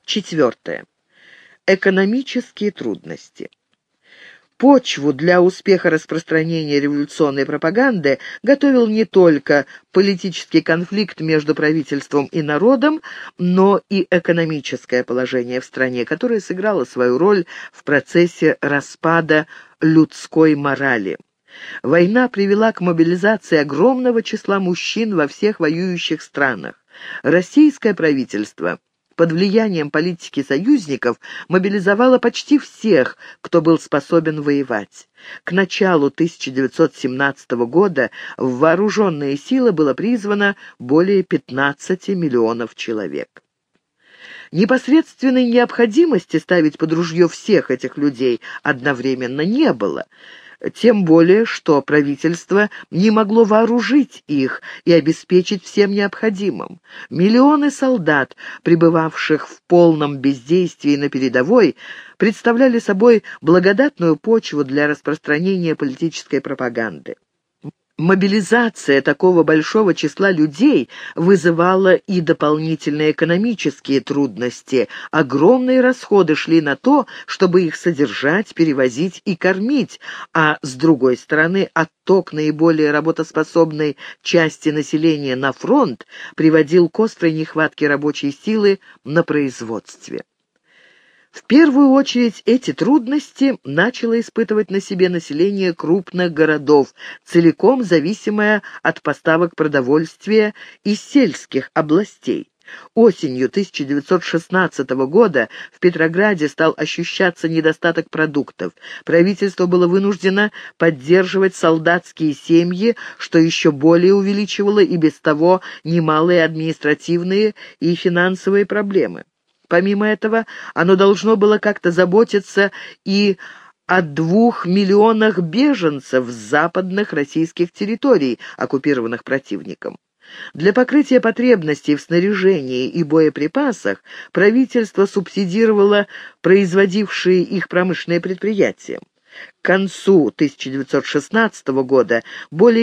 Четвертое. Экономические трудности. Почву для успеха распространения революционной пропаганды готовил не только политический конфликт между правительством и народом, но и экономическое положение в стране, которое сыграло свою роль в процессе распада людской морали. Война привела к мобилизации огромного числа мужчин во всех воюющих странах. Российское правительство под влиянием политики союзников мобилизовало почти всех, кто был способен воевать. К началу 1917 года в вооруженные силы было призвано более 15 миллионов человек. Непосредственной необходимости ставить под ружье всех этих людей одновременно не было. Тем более, что правительство не могло вооружить их и обеспечить всем необходимым. Миллионы солдат, пребывавших в полном бездействии на передовой, представляли собой благодатную почву для распространения политической пропаганды. Мобилизация такого большого числа людей вызывала и дополнительные экономические трудности. Огромные расходы шли на то, чтобы их содержать, перевозить и кормить, а с другой стороны отток наиболее работоспособной части населения на фронт приводил к острой нехватке рабочей силы на производстве. В первую очередь эти трудности начало испытывать на себе население крупных городов, целиком зависимое от поставок продовольствия из сельских областей. Осенью 1916 года в Петрограде стал ощущаться недостаток продуктов. Правительство было вынуждено поддерживать солдатские семьи, что еще более увеличивало и без того немалые административные и финансовые проблемы. Помимо этого, оно должно было как-то заботиться и о 2 миллионах беженцев с западных российских территорий, оккупированных противником. Для покрытия потребностей в снаряжении и боеприпасах правительство субсидировало производившие их промышленные предприятия. К концу 1916 года более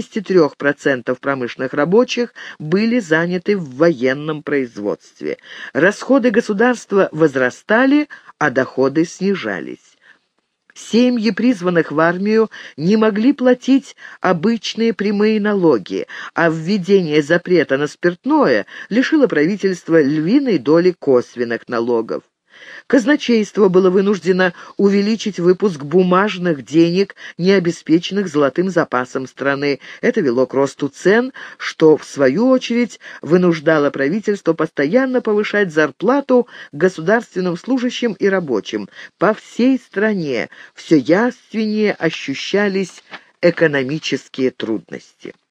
73% промышленных рабочих были заняты в военном производстве. Расходы государства возрастали, а доходы снижались. Семьи, призванных в армию, не могли платить обычные прямые налоги, а введение запрета на спиртное лишило правительства львиной доли косвенных налогов. Казначейство было вынуждено увеличить выпуск бумажных денег, не обеспеченных золотым запасом страны. Это вело к росту цен, что, в свою очередь, вынуждало правительство постоянно повышать зарплату государственным служащим и рабочим. По всей стране все явственнее ощущались экономические трудности.